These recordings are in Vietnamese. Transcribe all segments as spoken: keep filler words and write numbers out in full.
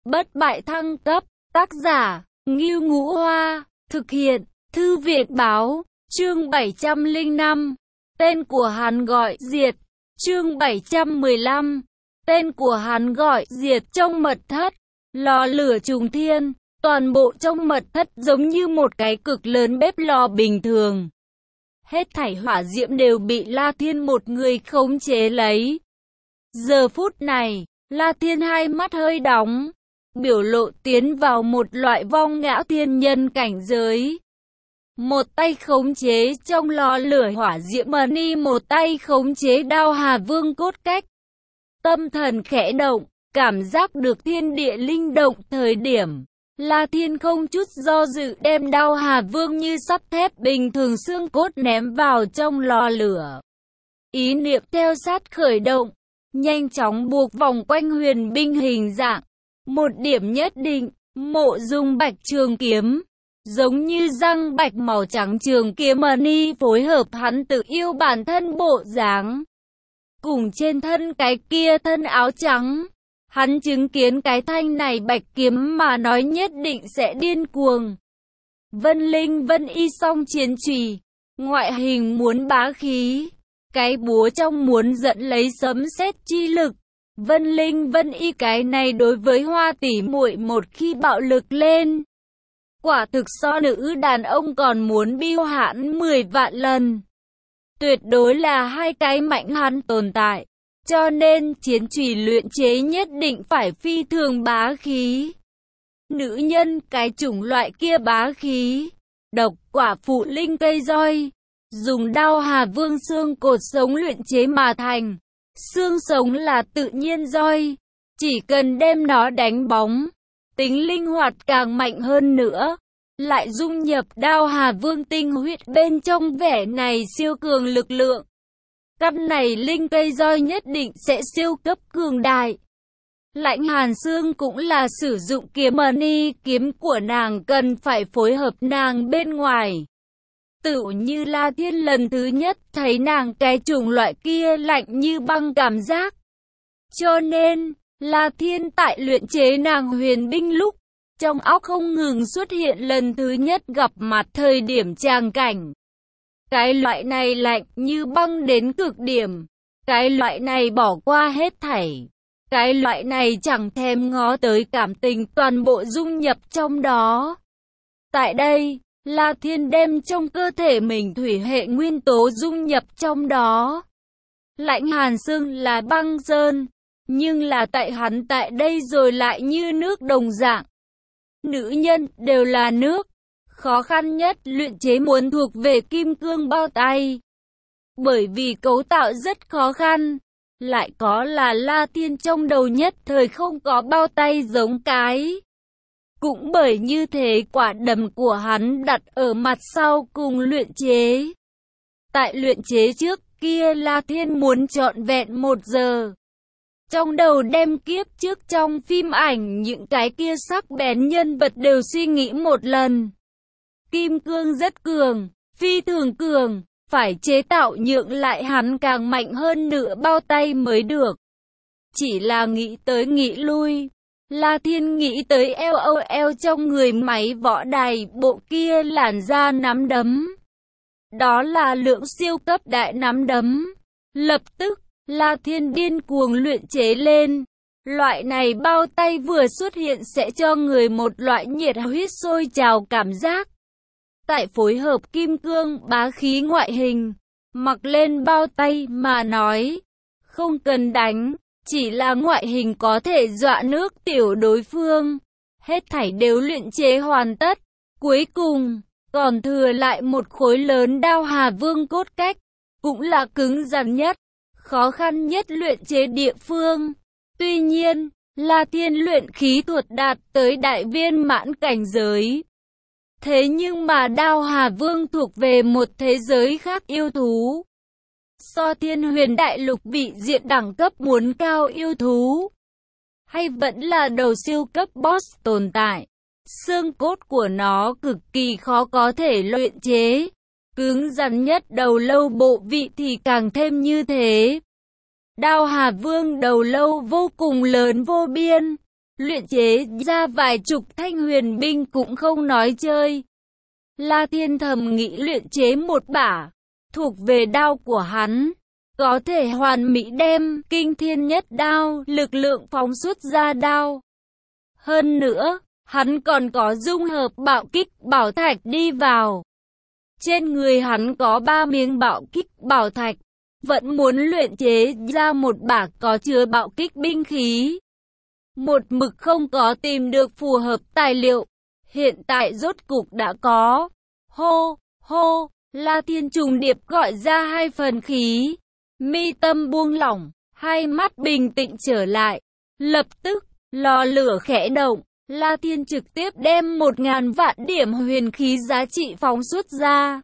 Bất bại thăng cấp, tác giả, Ngưu Ngũ Hoa, thực hiện, Thư viện Báo, chương bảy trăm lẻ năm, tên của hắn gọi Diệt, chương bảy trăm mười lăm, tên của hắn gọi Diệt. Trong mật thất, lò lửa trùng thiên, toàn bộ trong mật thất giống như một cái cực lớn bếp lò bình thường. Hết thảy hỏa diễm đều bị La Thiên một người khống chế lấy. Giờ phút này, La Thiên hai mắt hơi đóng, biểu lộ tiến vào một loại vong ngã thiên nhân cảnh giới. Một tay khống chế trong lò lửa hỏa diễm mani, một tay khống chế đao Hà Vương cốt cách. Tâm thần khẽ động, cảm giác được thiên địa linh động thời điểm, La Thiên không chút do dự đem đao Hà Vương như sắt thép bình thường xương cốt ném vào trong lò lửa. Ý niệm theo sát khởi động, nhanh chóng buộc vòng quanh huyền binh hình dạng. Một điểm nhất định, Mộ Dung bạch trường kiếm, giống như răng bạch màu trắng trường kiếm mani phối hợp hắn tự yêu bản thân bộ dáng. Cùng trên thân cái kia thân áo trắng, hắn chứng kiến cái thanh này bạch kiếm mà nói nhất định sẽ điên cuồng. Vân Linh Vân Y song chiến chùy, ngoại hình muốn bá khí, cái búa trong muốn dẫn lấy sấm sét chi lực. Vân Linh Vân Y cái này đối với Hoa tỷ muội một khi bạo lực lên, quả thực so nữ đàn ông còn muốn biêu hãn mười vạn lần. Tuyệt đối là hai cái mạnh hắn tồn tại, cho nên chiến chùy luyện chế nhất định phải phi thường bá khí. Nữ nhân cái chủng loại kia bá khí, độc quả phụ linh cây roi, dùng đao Hà Vương xương cột sống luyện chế mà thành. Xương sống là tự nhiên roi, chỉ cần đem nó đánh bóng, tính linh hoạt càng mạnh hơn nữa, lại dung nhập đao Hà Vương tinh huyết bên trong vẻ này siêu cường lực lượng. Căn này linh cây roi nhất định sẽ siêu cấp cường đại. Lãnh Hàn Xương cũng là sử dụng kiếm mani, kiếm của nàng cần phải phối hợp nàng bên ngoài. Tựu như La Thiên lần thứ nhất thấy nàng cái chủng loại kia lạnh như băng cảm giác. Cho nên, La Thiên tại luyện chế nàng huyền binh lúc, trong óc không ngừng xuất hiện lần thứ nhất gặp mặt thời điểm tràng cảnh. Cái loại này lạnh như băng đến cực điểm. Cái loại này bỏ qua hết thảy. Cái loại này chẳng thèm ngó tới cảm tình toàn bộ dung nhập trong đó. Tại đây, La Thiên đem trong cơ thể mình thủy hệ nguyên tố dung nhập trong đó. Lãnh Hàn Xương là băng sơn, nhưng là tại hắn tại đây rồi lại như nước đồng dạng. Nữ nhân đều là nước. Khó khăn nhất luyện chế muốn thuộc về kim cương bao tay. Bởi vì cấu tạo rất khó khăn, lại có là La Thiên trong đầu nhất thời không có bao tay giống cái. Cũng bởi như thế quả đấm của hắn đặt ở mặt sau cùng luyện chế. Tại luyện chế trước kia La Thiên muốn trọn vẹn một giờ. Trong đầu đem kiếp trước trong phim ảnh những cái kia sắc bén nhân vật đều suy nghĩ một lần. Kim cương rất cường, phi thường cường, phải chế tạo nhượng lại hắn càng mạnh hơn nửa bao tay mới được. Chỉ là nghĩ tới nghĩ lui, La Thiên nghĩ tới eo âu eo trong người máy võ đài bộ kia làn da nắm đấm. Đó là lượng siêu cấp đại nắm đấm. Lập tức, La Thiên điên cuồng luyện chế lên. Loại này bao tay vừa xuất hiện sẽ cho người một loại nhiệt huyết sôi trào cảm giác. Tại phối hợp kim cương bá khí ngoại hình, mặc lên bao tay mà nói, không cần đánh, chỉ là ngoại hình có thể dọa nước tiểu đối phương. Hết thảy đều luyện chế hoàn tất, cuối cùng, còn thừa lại một khối lớn đao Hà Vương cốt cách, cũng là cứng rắn nhất, khó khăn nhất luyện chế địa phương. Tuy nhiên, La Thiên luyện khí thuật đạt tới đại viên mãn cảnh giới. Thế nhưng mà đao Hà Vương thuộc về một thế giới khác yêu thú. So Thiên Huyền Đại Lục vị diện đẳng cấp muốn cao yêu thú. Hay vẫn là đầu siêu cấp boss tồn tại. Xương cốt của nó cực kỳ khó có thể luyện chế. Cứng rắn nhất đầu lâu bộ vị thì càng thêm như thế. Đao Hà Vương đầu lâu vô cùng lớn vô biên. luyện chế ra vài chục thanh huyền binh cũng không nói chơi. La Thiên thầm nghĩ luyện chế một bả, thuộc về đao của hắn, có thể hoàn mỹ đem kinh thiên nhất đao, lực lượng phóng xuất ra đao. Hơn nữa, hắn còn có dung hợp bạo kích bảo thạch đi vào. Trên người hắn có ba miếng bạo kích bảo thạch, vẫn muốn luyện chế ra một bả có chứa bạo kích binh khí. Một mực không có tìm được phù hợp tài liệu, hiện tại rốt cục đã có. Hô, hô, La Thiên trùng điệp gọi ra hai phần khí, mi tâm buông lỏng, hai mắt bình tĩnh trở lại. Lập tức, lò lửa khẽ động, La Thiên trực tiếp đem một ngàn vạn điểm huyền khí giá trị phóng xuất ra.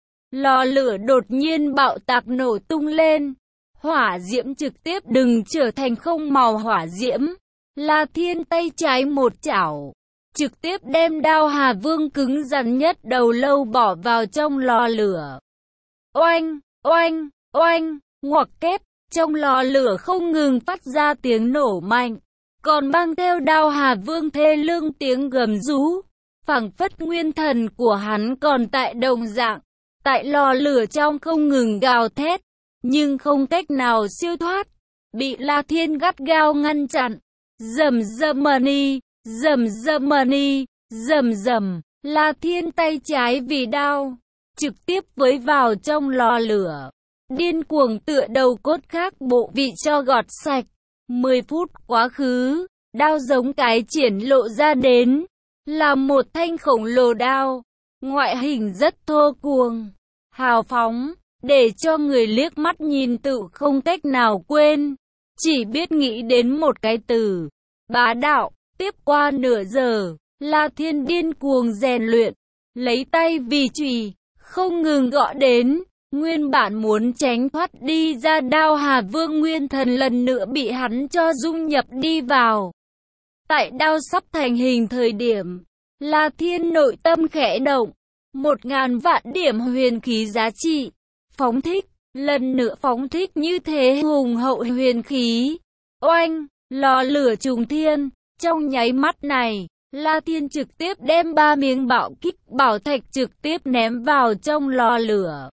Lò lửa đột nhiên bạo tạc nổ tung lên, hỏa diễm trực tiếp đừng trở thành không màu hỏa diễm. La Thiên tay trái một chảo, trực tiếp đem đao Hà Vương cứng rắn nhất đầu lâu bỏ vào trong lò lửa. Oanh, oanh, oanh, ngoặc kép, trong lò lửa không ngừng phát ra tiếng nổ mạnh, còn mang theo đao Hà Vương thê lương tiếng gầm rú, phảng phất nguyên thần của hắn còn tại đồng dạng, tại lò lửa trong không ngừng gào thét, nhưng không cách nào siêu thoát, bị La Thiên gắt gao ngăn chặn. Rầm rầm mani, rầm rầm mani, rầm rầm, La Thiên tay trái vì đao, trực tiếp với vào trong lò lửa, điên cuồng tựa đầu cốt khác bộ vị cho gọt sạch. Mười phút quá khứ, đao giống cái triển lộ ra đến, là một thanh khổng lồ đao, ngoại hình rất thô cuồng, hào phóng, để cho người liếc mắt nhìn tự không cách nào quên. Chỉ biết nghĩ đến một cái từ, bá đạo. Tiếp qua nửa giờ, La Thiên điên cuồng rèn luyện, lấy tay vì chùy, không ngừng gõ đến. Nguyên bản muốn tránh thoát đi ra đao Hà Vương nguyên thần lần nữa bị hắn cho dung nhập đi vào. Tại đao sắp thành hình thời điểm, La Thiên nội tâm khẽ động, một ngàn vạn điểm huyền khí giá trị, phóng thích, lần nữa phóng thích như thế hùng hậu huyền khí. Oanh, lò lửa trùng thiên, trong nháy mắt này, La Thiên trực tiếp đem ba miếng bạo kích bảo thạch trực tiếp ném vào trong lò lửa.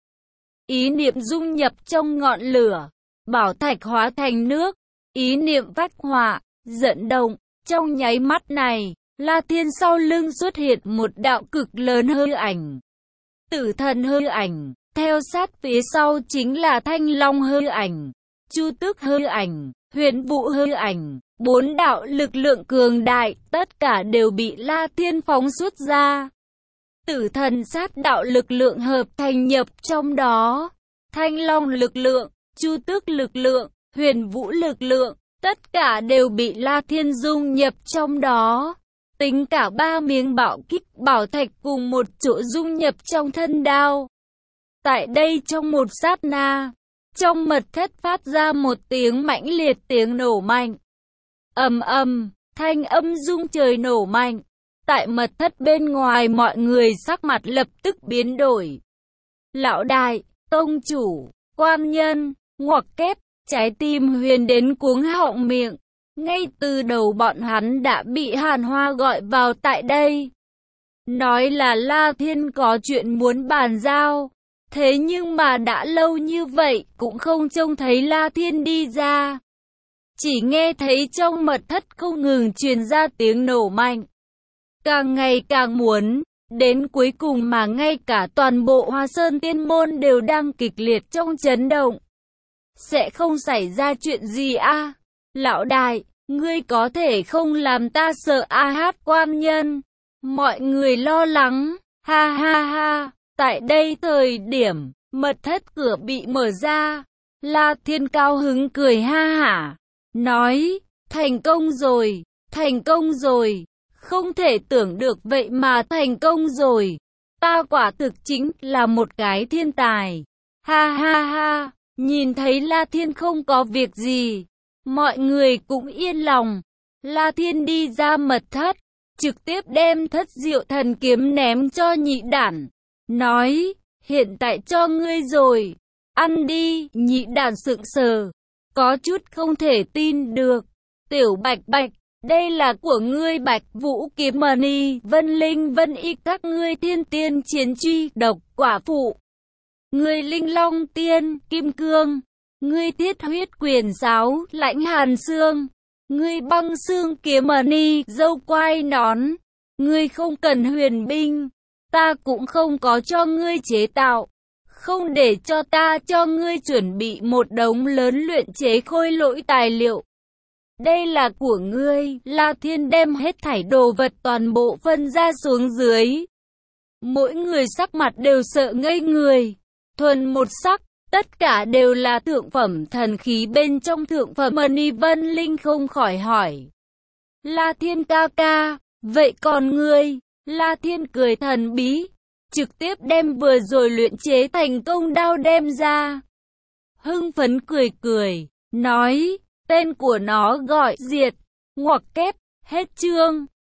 Ý niệm dung nhập trong ngọn lửa, bảo thạch hóa thành nước, ý niệm vách hỏa, dẫn động, trong nháy mắt này, La Thiên sau lưng xuất hiện một đạo cực lớn hư ảnh. Tử thần hư ảnh, theo sát phía sau chính là Thanh Long hư ảnh, Chu Tước hư ảnh, Huyền Vũ hư ảnh, bốn đạo lực lượng cường đại, tất cả đều bị La Thiên phóng xuất ra. Tử thần sát đạo lực lượng hợp thành nhập trong đó, Thanh Long lực lượng, Chu Tước lực lượng, Huyền Vũ lực lượng, tất cả đều bị La Thiên dung nhập trong đó. Tính cả ba miếng bạo kích bảo thạch cùng một chỗ dung nhập trong thân đao. Tại đây trong một sát na, trong mật thất phát ra một tiếng mãnh liệt tiếng nổ mạnh. Ầm ầm, thanh âm rung trời nổ mạnh. Tại mật thất bên ngoài mọi người sắc mặt lập tức biến đổi. Lão đại, tông chủ, quan nhân, ngoặc kép, trái tim Huyền đến cuống họng miệng. Ngay từ đầu bọn hắn đã bị Hàn Hoa gọi vào tại đây. Nói là La Thiên có chuyện muốn bàn giao. Thế nhưng mà đã lâu như vậy cũng không trông thấy La Thiên đi ra. Chỉ nghe thấy trong mật thất không ngừng truyền ra tiếng nổ mạnh. Càng ngày càng muốn, đến cuối cùng mà ngay cả toàn bộ Hoa Sơn Tiên Môn đều đang kịch liệt trong chấn động. Sẽ không xảy ra chuyện gì à? Lão đại, ngươi có thể không làm ta sợ a hát quan nhân. Mọi người lo lắng, ha ha ha. Tại đây thời điểm, mật thất cửa bị mở ra. La Thiên cao hứng cười ha hả, nói, thành công rồi, thành công rồi. Không thể tưởng được vậy mà thành công rồi. Ta quả thực chính là một cái thiên tài. Ha ha ha, nhìn thấy La Thiên không có việc gì, mọi người cũng yên lòng. La Thiên đi ra mật thất, trực tiếp đem thất diệu thần kiếm ném cho nhị đản. Nói, hiện tại cho ngươi rồi, ăn đi. Nhị đản sững sờ, có chút không thể tin được. Tiểu Bạch Bạch, Đây là của ngươi Bạch Vũ Kiếm Mani, Vân Linh Vân Y, các ngươi Thiên Tiên Chiến Truy, Độc Quả Phụ, ngươi Linh Long Tiên, Kim Cương, ngươi Thiết Huyết Quyền Sáo, Lãnh Hàn Xương, ngươi Băng Xương Kiếm Mani, Dâu Quai Nón, ngươi không cần huyền binh, ta cũng không có cho ngươi chế tạo, không để cho ta cho ngươi chuẩn bị một đống lớn luyện chế khôi lỗi tài liệu. Đây là của ngươi. La Thiên đem hết thảy đồ vật toàn bộ phân ra xuống dưới. Mỗi người sắc mặt đều sợ ngây người. Thuần một sắc, tất cả đều là thượng phẩm thần khí bên trong thượng phẩm Mani. Vân Linh không khỏi hỏi. La Thiên ca ca, vậy còn ngươi? La Thiên cười thần bí, trực tiếp đem vừa rồi luyện chế thành công đao đem ra. Hưng phấn cười cười, nói, tên của nó gọi Diệt, ngoặc kép, hết chương.